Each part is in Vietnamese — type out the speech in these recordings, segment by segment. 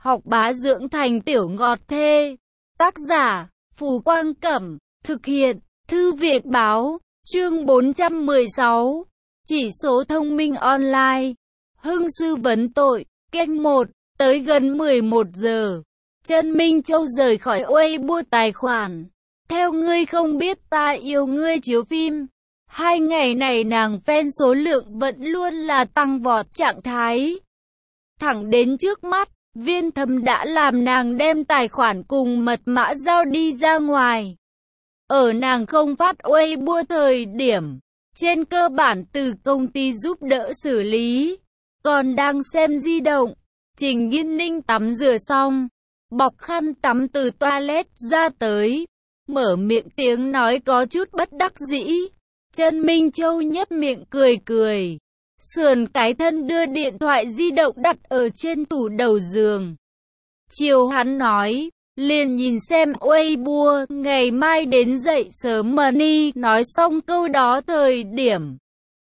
học bá dưỡng thành tiểu ngọt thê. Tác giả, Phù Quang Cẩm. Thực hiện, Thư viện Báo. Chương 416. Chỉ số thông minh online. Hưng sư vấn tội. Kênh 1. Tới gần 11 giờ. Trân Minh Châu rời khỏi Weibo tài khoản. Theo ngươi không biết ta yêu ngươi chiếu phim. 2 ngày này nàng fan số lượng vẫn luôn là tăng vọt trạng thái. Thẳng đến trước mắt, Viên Thâm đã làm nàng đem tài khoản cùng mật mã giao đi ra ngoài. Ở nàng không phát Weibo thời điểm, trên cơ bản từ công ty giúp đỡ xử lý. Còn đang xem di động, Trình Nghiên Ninh tắm rửa xong, bọc khăn tắm từ toilet ra tới, mở miệng tiếng nói có chút bất đắc dĩ. Trân Minh Châu nhếch miệng cười cười, sườn cái thân đưa điện thoại di động đặt ở trên tủ đầu giường. Chiều hắn nói, liền nhìn xem Weibo, ngày mai đến dậy sớm money. Nói xong câu đó thời điểm,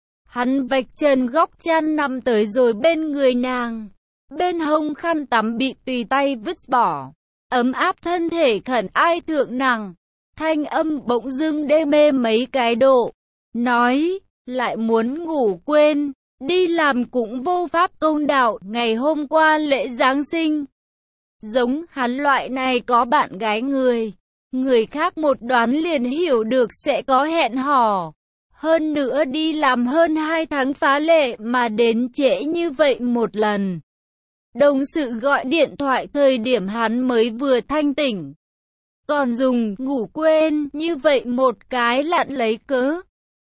hắn vạch chân góc chăn nằm tới rồi bên người nàng. Bên hông khăn tắm bị tùy tay vứt bỏ, ấm áp thân thể khẩn ai thượng nàng. Thanh âm bỗng dưng đê mê mấy cái độ, nói, lại muốn ngủ quên, đi làm cũng vô pháp công đạo. Ngày hôm qua lễ Giáng sinh, giống hắn loại này có bạn gái người khác một đoán liền hiểu được sẽ có hẹn hò. Hơn nữa đi làm hơn 2 tháng phá lệ mà đến trễ như vậy một lần. Đồng sự gọi điện thoại thời điểm hắn mới vừa thanh tỉnh, còn dùng ngủ quên như vậy một cái lặn lấy cớ.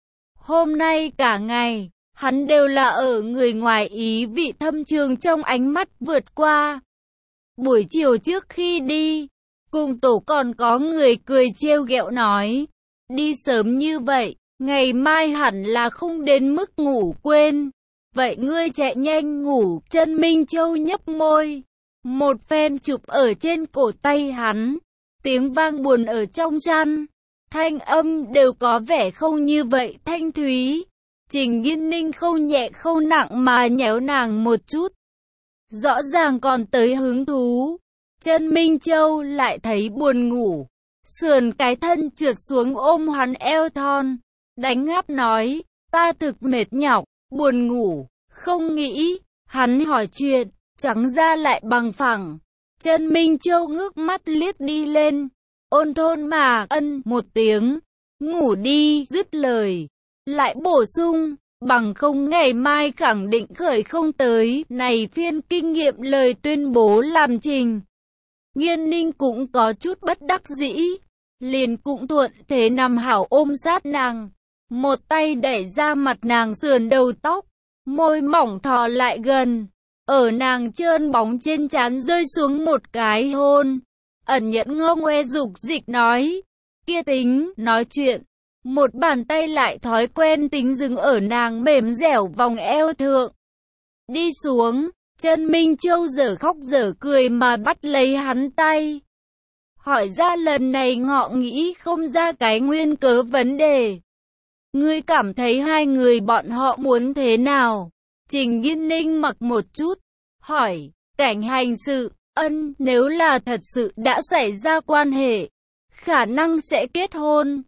Hôm nay cả ngày, hắn đều là ở người ngoài ý vị thâm trường trong ánh mắt vượt qua. Buổi chiều trước khi đi, cùng tổ còn có người cười trêu ghẹo nói, đi sớm như vậy, ngày mai hẳn là không đến mức ngủ quên. Vậy ngươi chạy nhanh ngủ. Trân Minh Châu nhấp môi, một phen chụp ở trên cổ tay hắn, tiếng vang buồn ở trong chăn, thanh âm đều có vẻ không như vậy thanh thúy. Trình Nghiên Ninh không nhẹ không nặng mà nhéo nàng một chút, rõ ràng còn tới hứng thú. Trân Minh Châu lại thấy buồn ngủ, sườn cái thân trượt xuống ôm hắn eo thon, đánh ngáp nói, ta thực mệt nhọc, buồn ngủ, không nghĩ. Hắn hỏi chuyện, trắng ra lại bằng phẳng. Trân Minh Châu ngước mắt liếc đi lên, ôn thôn mà ân một tiếng, ngủ đi. Dứt lời, lại bổ sung, bằng không ngày mai khẳng định khởi không tới. Này phiên kinh nghiệm lời tuyên bố làm Trình Nghiên Ninh cũng có chút bất đắc dĩ, liền cũng thuận thế nằm hảo ôm sát nàng, một tay đẩy ra mặt nàng sườn đầu tóc, môi mỏng thò lại gần, ở nàng trơn bóng trên trán rơi xuống một cái hôn. Ẩn nhẫn ngô ngoe dục dịch nói, kia tính nói chuyện, một bàn tay lại thói quen tính dừng ở nàng mềm dẻo vòng eo thượng. Đi xuống. Trân Minh Châu dở khóc dở cười mà bắt lấy hắn tay, hỏi ra lần này ngọ nghĩ không ra cái nguyên cớ vấn đề. Ngươi cảm thấy hai người bọn họ muốn thế nào? Trình Nghiên Ninh mặc một chút, hỏi, cảnh hành sự, ân, nếu là thật sự đã xảy ra quan hệ, khả năng sẽ kết hôn.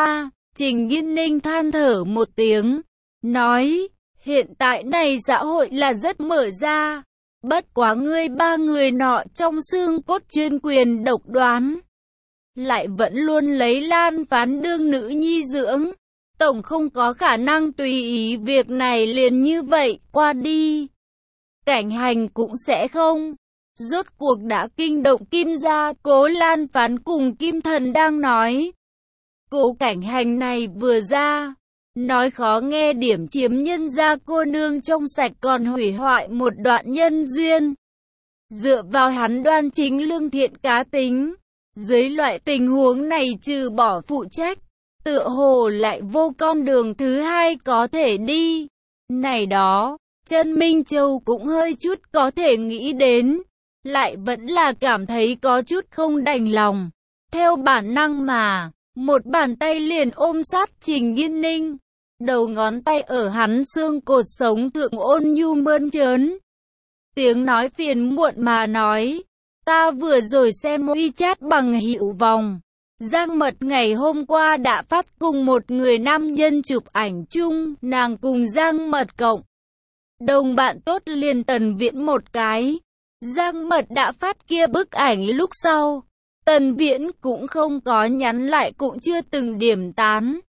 Trình Nghiên Ninh than thở một tiếng, nói, hiện tại này xã hội là rất mở ra, bất quá ngươi ba người nọ trong xương cốt chuyên quyền độc đoán, lại vẫn luôn lấy Lan Phán đương nữ nhi dưỡng, tổng không có khả năng tùy ý việc này liền như vậy qua đi. Cảnh hành cũng sẽ không. Rốt cuộc đã kinh động Kim gia. Cố Lan Phán cùng Kim Thần đang nói, Cố cảnh hành này vừa ra, nói khó nghe điểm chiếm nhân gia cô nương trong sạch còn hủy hoại một đoạn nhân duyên. Dựa vào hắn đoan chính lương thiện cá tính, dưới loại tình huống này trừ bỏ phụ trách, tựa hồ lại vô con đường thứ hai có thể đi. Này đó, Trân Minh Châu cũng hơi chút có thể nghĩ đến, lại vẫn là cảm thấy có chút không đành lòng. Theo bản năng mà, một bàn tay liền ôm sát Trình Nghiên Ninh, đầu ngón tay ở hắn xương cột sống thượng ôn nhu mơn trớn. Tiếng nói phiền muộn mà nói, Ta vừa rồi xem WeChat bằng hữu vòng. Giang Mật ngày hôm qua đã phát cùng một người nam nhân chụp ảnh chung, nàng cùng Giang Mật cộng đồng bạn tốt liền Tần Viễn một cái. Giang Mật đã phát kia bức ảnh lúc sau. Tần Viễn cũng không có nhắn lại cũng chưa từng điểm tán.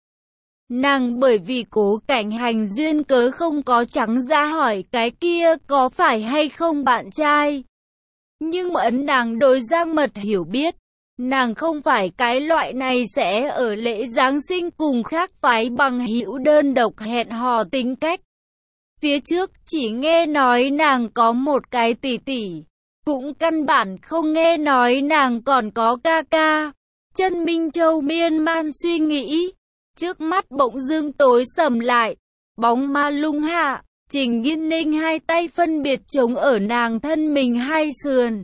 Nàng bởi vì Cố Cảnh Hành duyên cớ không có trắng ra hỏi cái kia có phải hay không bạn trai. Nhưng mà nàng đối Giang Mật hiểu biết. Nàng không phải cái loại này sẽ ở lễ Giáng sinh cùng khác phái bằng hữu đơn độc hẹn hò tính cách. Phía trước chỉ nghe nói nàng có một cái tỷ tỷ, cũng căn bản không nghe nói nàng còn có ca ca. Chân Minh Châu miên man suy nghĩ, trước mắt bỗng dưng tối sầm lại, bóng ma lung hạ, Trình Nghiên Ninh hai tay phân biệt chống ở nàng thân mình hai sườn.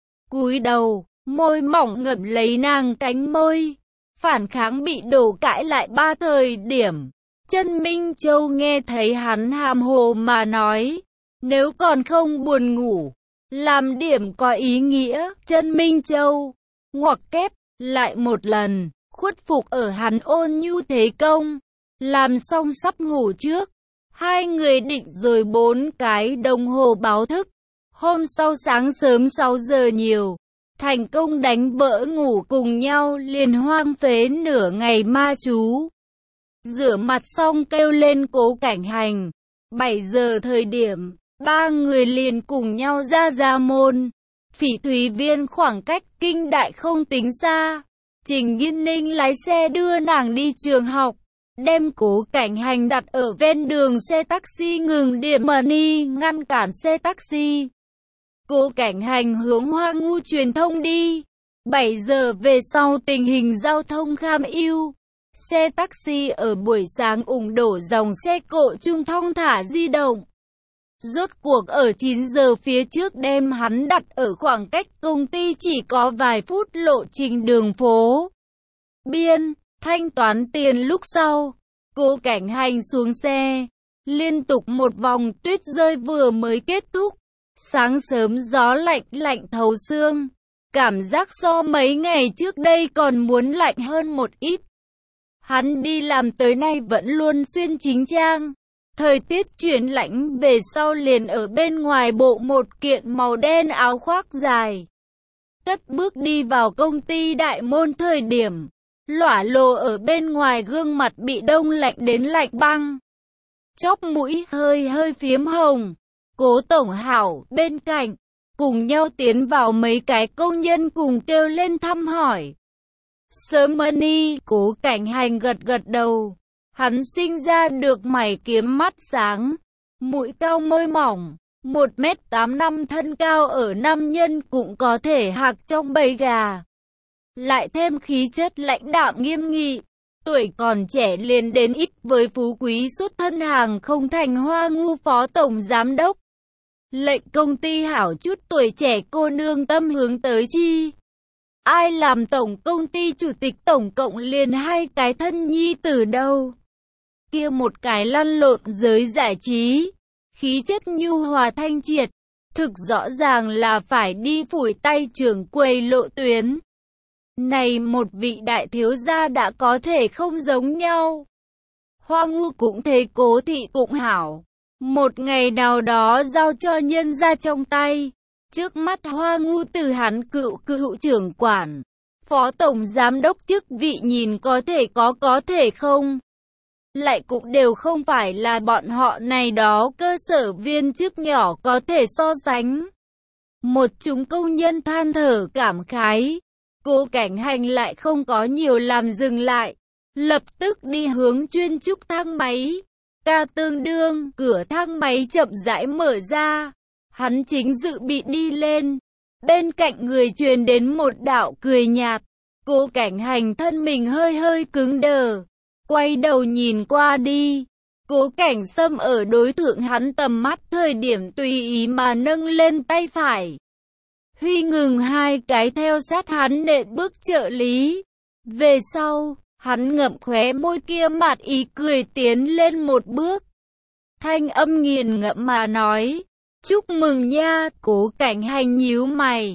Cúi đầu, môi mỏng ngậm lấy nàng cánh môi, phản kháng bị đổ cãi lại ba thời điểm. Chân Minh Châu nghe thấy hắn hàm hồ mà nói, nếu còn không buồn ngủ, làm điểm có ý nghĩa. Chân Minh Châu, ngoặc kép, lại một lần, khuất phục ở hắn ôn nhu thế công, làm xong sắp ngủ trước. Hai người định rồi 4 cái đồng hồ báo thức. Hôm sau sáng sớm 6 giờ nhiều, thành công đánh vỡ ngủ cùng nhau liền hoang phế nửa ngày ma chú. Rửa mặt xong kêu lên Cố Cảnh Hành. 7 giờ thời điểm, ba người liền cùng nhau ra môn. Phỉ Thúy Viên khoảng cách Kinh Đại không tính xa. Trình Nghiên Ninh lái xe đưa nàng đi trường học, đem Cố Cảnh Hành đặt ở ven đường xe taxi ngừng điểm money ngăn cản xe taxi. Cố Cảnh Hành hướng Hoa Ngu truyền thông đi. 7 giờ về sau tình hình giao thông kham ưu. Xe taxi ở buổi sáng ủng đổ dòng xe cộ trung thong thả di động. Rốt cuộc ở 9 giờ phía trước đem hắn đặt ở khoảng cách công ty chỉ có vài phút lộ trình đường phố. Biên, thanh toán tiền lúc sau, Cố Cảnh Hành xuống xe. Liên tục một vòng tuyết rơi vừa mới kết thúc. Sáng sớm gió lạnh lạnh thấu xương. Cảm giác so mấy ngày trước đây còn muốn lạnh hơn một ít. Hắn đi làm tới nay vẫn luôn xuyên chính trang. Thời tiết chuyển lạnh về sau liền ở bên ngoài bộ một kiện màu đen áo khoác dài. Cất bước đi vào công ty đại môn thời điểm. Lỏa lồ ở bên ngoài gương mặt bị đông lạnh đến lạnh băng. Chóp mũi hơi phiếm hồng. Cố Tổng Hảo bên cạnh, cùng nhau tiến vào mấy cái công nhân cùng kêu lên thăm hỏi. Sớm money, Cố Cảnh Hành gật đầu. Hắn sinh ra được mày kiếm mắt sáng, mũi cao môi mỏng, 1m85 thân cao ở nam nhân cũng có thể hạc trong bầy gà. Lại thêm khí chất lãnh đạm nghiêm nghị, tuổi còn trẻ liền đến ít với phú quý xuất thân hàng không thành Hoa Ngu phó tổng giám đốc. Lệnh công ty hảo chút tuổi trẻ cô nương tâm hướng tới chi. Ai làm tổng công ty chủ tịch tổng cộng liền 2 cái thân nhi tử đâu. Kia một cái lăn lộn giới giải trí, khí chất nhu hòa thanh triệt, thực rõ ràng là phải đi phủi tay trưởng quầy lộ tuyến. Này một vị đại thiếu gia đã có thể không giống nhau. Hoa Ngu cũng thế, Cố thị cũng hảo. Một ngày nào đó giao cho nhân ra trong tay. Trước mắt Hoa Ngu từ hắn cựu trưởng quản, phó tổng giám đốc chức vị nhìn có thể không. Lại cũng đều không phải là bọn họ này đó cơ sở viên chức nhỏ có thể so sánh. Một chúng công nhân than thở cảm khái. Cố Cảnh Hành lại không có nhiều làm dừng lại, lập tức đi hướng chuyên trúc thang máy. Ca tương đương, cửa thang máy chậm rãi mở ra. Hắn chính dự bị đi lên. Bên cạnh người truyền đến một đạo cười nhạt. Cố Cảnh Hành thân mình hơi cứng đờ. Quay đầu nhìn qua đi. Cố Cảnh Sâm ở đối thượng hắn tầm mắt thời điểm tùy ý mà nâng lên tay phải. Huy ngừng 2 cái theo sát hắn nện bước trợ lý. Về sau, hắn ngậm khóe môi kia mặt ý cười tiến lên một bước. Thanh âm nghiền ngẫm mà nói. Chúc mừng nha. Cố Cảnh Hành nhíu mày.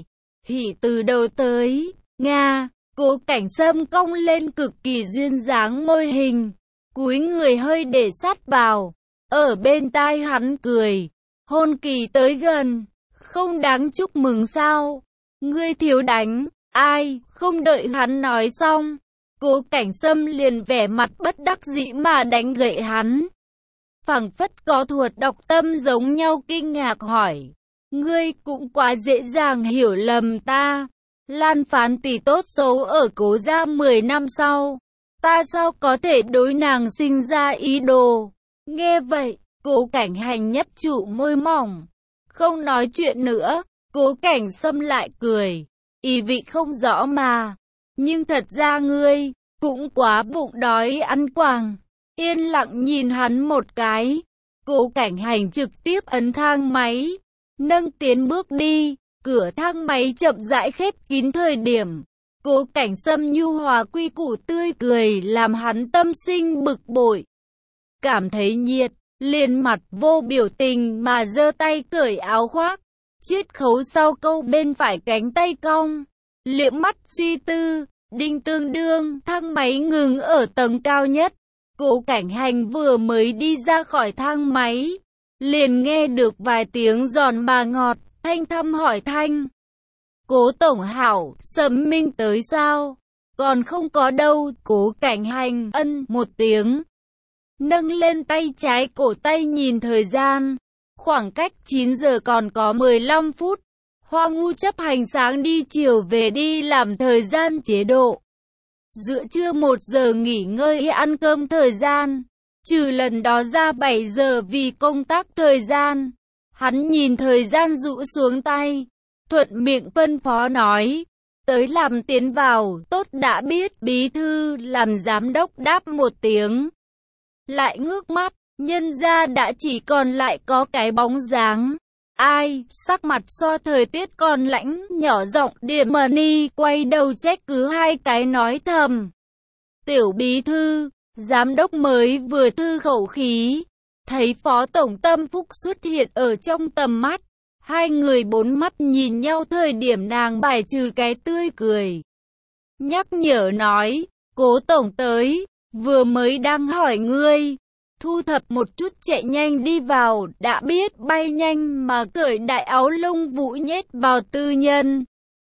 hỉ từ đầu tới. Nga, Cố Cảnh Sâm cong lên cực kỳ duyên dáng môi hình, cúi người hơi để sát vào, ở bên tai hắn cười, hôn kỳ tới gần, không đáng chúc mừng sao, ngươi thiếu đánh, ai, không đợi hắn nói xong, Cố Cảnh Sâm liền vẻ mặt bất đắc dĩ mà đánh gậy hắn. Phảng phất có thuật đọc tâm giống nhau kinh ngạc hỏi, ngươi cũng quá dễ dàng hiểu lầm ta. Lan Phán tỷ tốt xấu ở Cố gia 10 năm sau, ta sao có thể đối nàng sinh ra ý đồ. Nghe vậy, Cố Cảnh Hành nhấp trụ môi mỏng, không nói chuyện nữa. Cố Cảnh Sâm lại cười, ý vị không rõ mà, nhưng thật ra ngươi cũng quá bụng đói ăn quàng. Yên lặng nhìn hắn một cái, Cố Cảnh Hành trực tiếp ấn thang máy, nâng tiến bước đi. Cửa thang máy chậm rãi khép kín thời điểm, Cố Cảnh Sâm nhu hòa quy củ tươi cười làm hắn tâm sinh bực bội. Cảm thấy nhiệt, liền mặt vô biểu tình mà giơ tay cởi áo khoác, chiết khấu sau câu bên phải cánh tay cong, liếc mắt suy tư, đinh tương đương, thang máy ngừng ở tầng cao nhất. Cố Cảnh Hành vừa mới đi ra khỏi thang máy, liền nghe được vài tiếng giòn mà ngọt. Thanh thăm hỏi thanh, Cố tổng hảo, Sâm Minh tới sao? Còn không có đâu. Cố Cảnh Hành ân một tiếng, nâng lên tay trái cổ tay nhìn thời gian, khoảng cách 9 giờ còn có 15 phút. Hoa Ngu chấp hành sáng đi chiều về đi làm thời gian chế độ, giữa trưa 1 giờ nghỉ ngơi ăn cơm thời gian, trừ lần đó ra 7 giờ vì công tác thời gian. Hắn nhìn thời gian rũ xuống tay, thuận miệng phân phó nói, tới làm tiến vào, tốt đã biết. Bí thư làm giám đốc đáp một tiếng, lại ngước mắt, nhân ra đã chỉ còn lại có cái bóng dáng. Ai, sắc mặt so thời tiết còn lãnh, nhỏ giọng Điểm Mani quay đầu trách cứ hai cái nói thầm. Tiểu bí thư, giám đốc mới vừa thư khẩu khí. Thấy Phó Tổng Tâm Phúc xuất hiện ở trong tầm mắt, hai người bốn mắt nhìn nhau thời điểm nàng bài trừ cái tươi cười. Nhắc nhở nói, Cố Tổng tới, vừa mới đang hỏi ngươi, thu thập một chút chạy nhanh đi vào, đã biết. Bay nhanh mà cởi đại áo lông vũ nhét vào tư nhân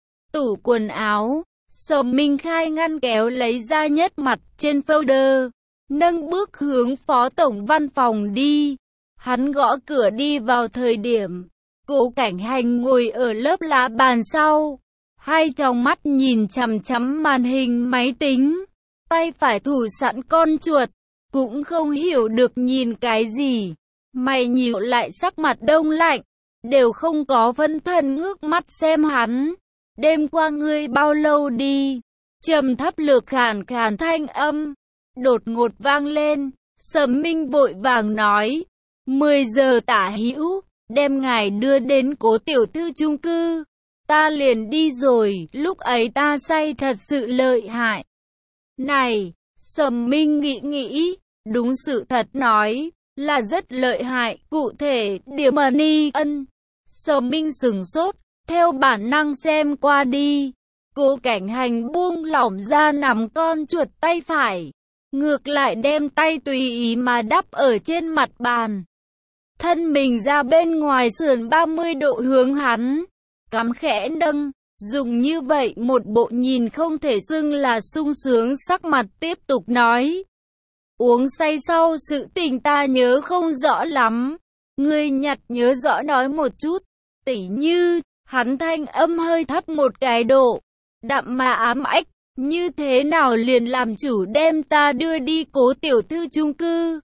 tủ quần áo. Sầm Minh Khai ngăn kéo lấy ra nhất mặt trên folder, nâng bước hướng Phó Tổng văn phòng đi. Hắn gõ cửa đi vào thời điểm, Cố Cảnh Hành ngồi ở lớp lá bàn sau, hai tròng mắt nhìn chằm chằm màn hình máy tính, tay phải thủ sẵn con chuột, cũng không hiểu được nhìn cái gì. Mày nhíu lại, sắc mặt đông lạnh, đều không có phân thân ngước mắt xem hắn. Đêm qua ngươi bao lâu đi? Trầm thấp lược khàn khàn thanh âm đột ngột vang lên. Sầm Minh vội vàng nói, 10 giờ tả hữu, đem ngài đưa đến Cố tiểu thư chung cư. Ta liền đi rồi, lúc ấy ta say thật sự lợi hại. Này, Sầm Minh nghĩ nghĩ, đúng sự thật nói, là rất lợi hại, cụ thể, Điểm Mani ân. Sầm Minh sừng sốt, theo bản năng xem qua đi. Cố Cảnh Hành buông lỏng ra nắm con chuột tay phải, ngược lại đem tay tùy ý mà đắp ở trên mặt bàn. Thân mình ra bên ngoài sườn 30 độ hướng hắn, cắm khẽ nâng, dùng như vậy một bộ nhìn không thể xưng là sung sướng sắc mặt tiếp tục nói. Uống say sau sự tình ta nhớ không rõ lắm, ngươi nhặt nhớ rõ nói một chút, tỉ như, hắn thanh âm hơi thấp một cái độ, đậm mà ám ách, như thế nào liền làm chủ đem ta đưa đi Cố tiểu thư chung cư.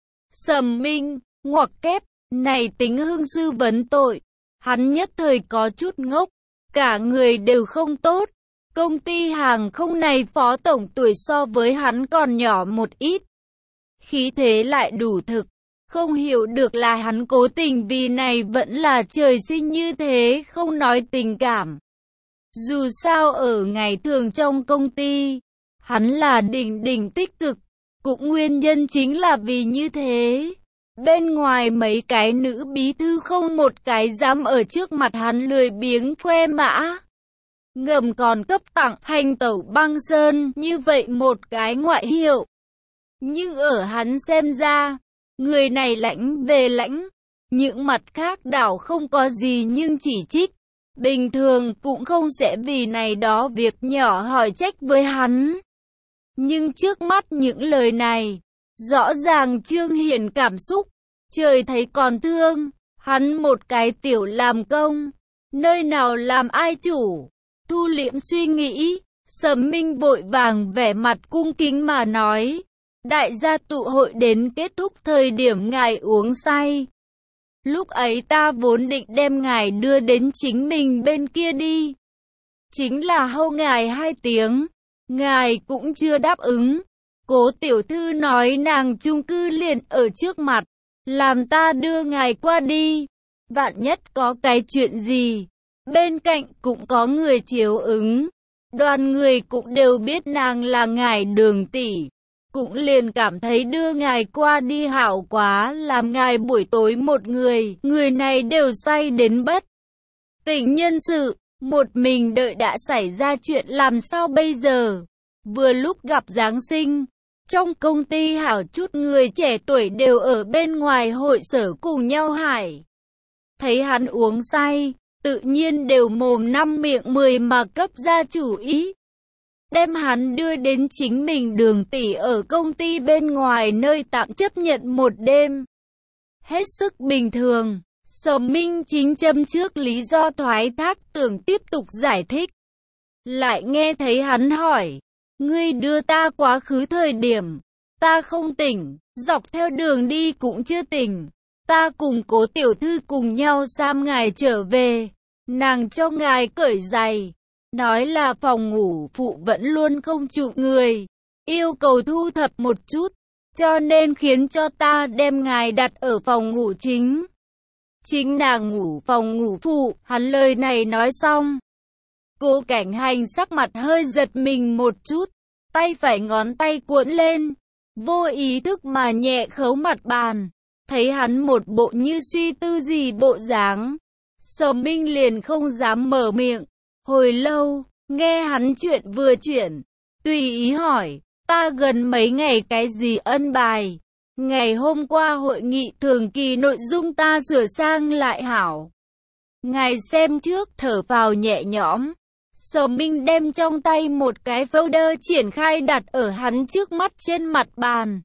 Sầm Minh, ngoặc kép, này tính hưng sư vấn tội, hắn nhất thời có chút ngốc, cả người đều không tốt. Công ty hàng không này phó tổng tuổi so với hắn còn nhỏ một ít, khí thế lại đủ thực, không hiểu được là hắn cố tình vì này vẫn là trời sinh như thế, không nói tình cảm. Dù sao ở ngày thường trong công ty, hắn là đỉnh tích cực, cũng nguyên nhân chính là vì như thế. Bên ngoài mấy cái nữ bí thư không một cái dám ở trước mặt hắn lười biếng khoe mã. ngầm còn cấp tặng hành tẩu băng sơn như vậy một cái ngoại hiệu. Nhưng ở hắn xem ra, người này lãnh về lãnh, những mặt khác đảo không có gì nhưng chỉ trích. Bình thường cũng không sẽ vì này đó việc nhỏ hỏi trách với hắn. Nhưng trước mắt những lời này, rõ ràng trương hiển cảm xúc, trời thấy còn thương, hắn một cái tiểu làm công, nơi nào làm ai chủ. Thu liễm suy nghĩ, Sầm Minh vội vàng vẻ mặt cung kính mà nói, đại gia tụ hội đến kết thúc thời điểm ngài uống say. Lúc ấy ta vốn định đem ngài đưa đến chính mình bên kia đi. Chính là hâu ngài 2 tiếng, ngài cũng chưa đáp ứng. Cố tiểu thư nói nàng chung cư liền ở trước mặt, làm ta đưa ngài qua đi. Vạn nhất có cái chuyện gì, bên cạnh cũng có người chiếu ứng. Đoàn người cũng đều biết nàng là ngài Đường tỷ, cũng liền cảm thấy đưa ngài qua đi hảo quá, làm ngài buổi tối một người này đều say đến bất tỉnh nhân sự, một mình đợi đã xảy ra chuyện làm sao bây giờ. Vừa lúc gặp Giáng sinh, trong công ty hảo chút người trẻ tuổi đều ở bên ngoài hội sở cùng nhau hải. Thấy hắn uống say, tự nhiên đều mồm 5 miệng 10 mà cấp ra chủ ý. Đem hắn đưa đến chính mình Đường tỷ ở công ty bên ngoài nơi tạm chấp nhận một đêm. Hết sức bình thường, Sầm Minh chính châm trước lý do thoái thác tưởng tiếp tục giải thích. Lại nghe thấy hắn hỏi, ngươi đưa ta quá khứ thời điểm, ta không tỉnh, dọc theo đường đi cũng chưa tỉnh. Ta cùng Cố tiểu thư cùng nhau sam ngài trở về, nàng cho ngài cởi giày. Nói là phòng ngủ phụ vẫn luôn không trụ người, yêu cầu thu thập một chút, cho nên khiến cho ta đem ngài đặt ở phòng ngủ chính. Chính nàng ngủ phòng ngủ phụ, hắn lời này nói xong. Cố Cảnh Hành sắc mặt hơi giật mình một chút, tay phải ngón tay cuộn lên, vô ý thức mà nhẹ khấu mặt bàn. Thấy hắn một bộ như suy tư gì bộ dáng, Sầm Minh liền không dám mở miệng. Hồi lâu, nghe hắn chuyện vừa chuyển, tùy ý hỏi, ta gần mấy ngày cái gì ân bài? Ngày hôm qua hội nghị thường kỳ nội dung ta sửa sang lại hảo. Ngài xem trước, thở vào nhẹ nhõm. Sầm Minh đem trong tay một cái folder triển khai đặt ở hắn trước mắt trên mặt bàn.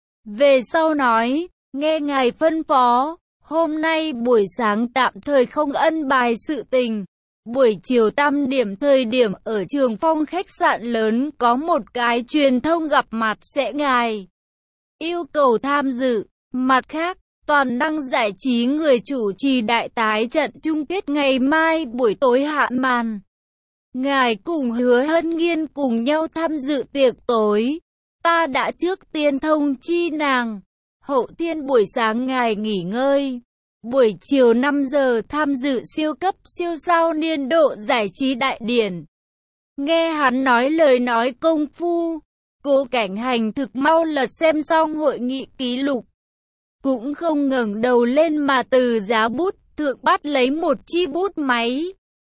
Về sau nói, nghe ngài phân phó, hôm nay buổi sáng tạm thời không ân bài sự tình. Buổi chiều 8 điểm thời điểm ở Trường Phong khách sạn lớn có một cái truyền thông gặp mặt sẽ ngài yêu cầu tham dự. Mặt khác, toàn năng giải trí người chủ trì đại tái trận chung kết ngày mai buổi tối hạ màn. Ngài cùng Hứa Hân Nghiên cùng nhau tham dự tiệc tối. Ta đã trước tiên thông chi nàng. Hậu thiên buổi sáng ngài nghỉ ngơi. Buổi chiều 5 giờ tham dự siêu cấp siêu sao niên độ giải trí đại điển. Nghe hắn nói lời nói công phu, Cố Cảnh Hành thực mau lật xem xong hội nghị ký lục. Cũng không ngẩng đầu lên mà từ giá bút thượng bắt lấy một chi bút máy.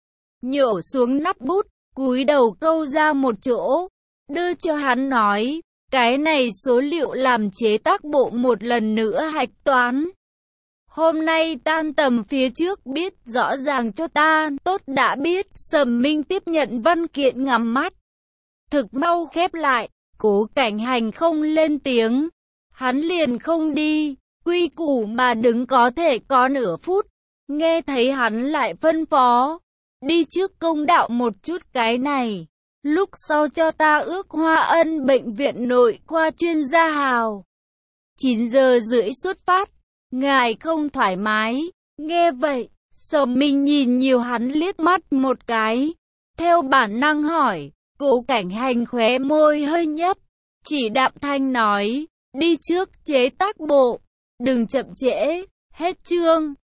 Nhổ xuống nắp bút, cúi đầu câu ra một chỗ, đưa cho hắn nói, cái này số liệu làm chế tác bộ một lần nữa hạch toán. Hôm nay tan tầm phía trước biết rõ ràng cho ta, tốt đã biết. Sầm Minh tiếp nhận văn kiện ngắm mắt. Thực mau khép lại, Cố Cảnh Hành không lên tiếng. Hắn liền không đi, quy củ mà đứng có thể có nửa phút. Nghe thấy hắn lại phân phó, đi trước công đạo một chút cái này. Lúc sau cho ta ước Hoa Ân bệnh viện nội khoa chuyên gia hào. 9 giờ rưỡi xuất phát. Ngài không thoải mái. Nghe vậy, Sầm Minh nhìn nhiều hắn liếc mắt một cái. Theo bản năng hỏi, Cố Cảnh Hành khóe môi hơi nhấp. Chỉ đạm thanh nói, đi trước chế tác bộ. Đừng chậm trễ, hết chương.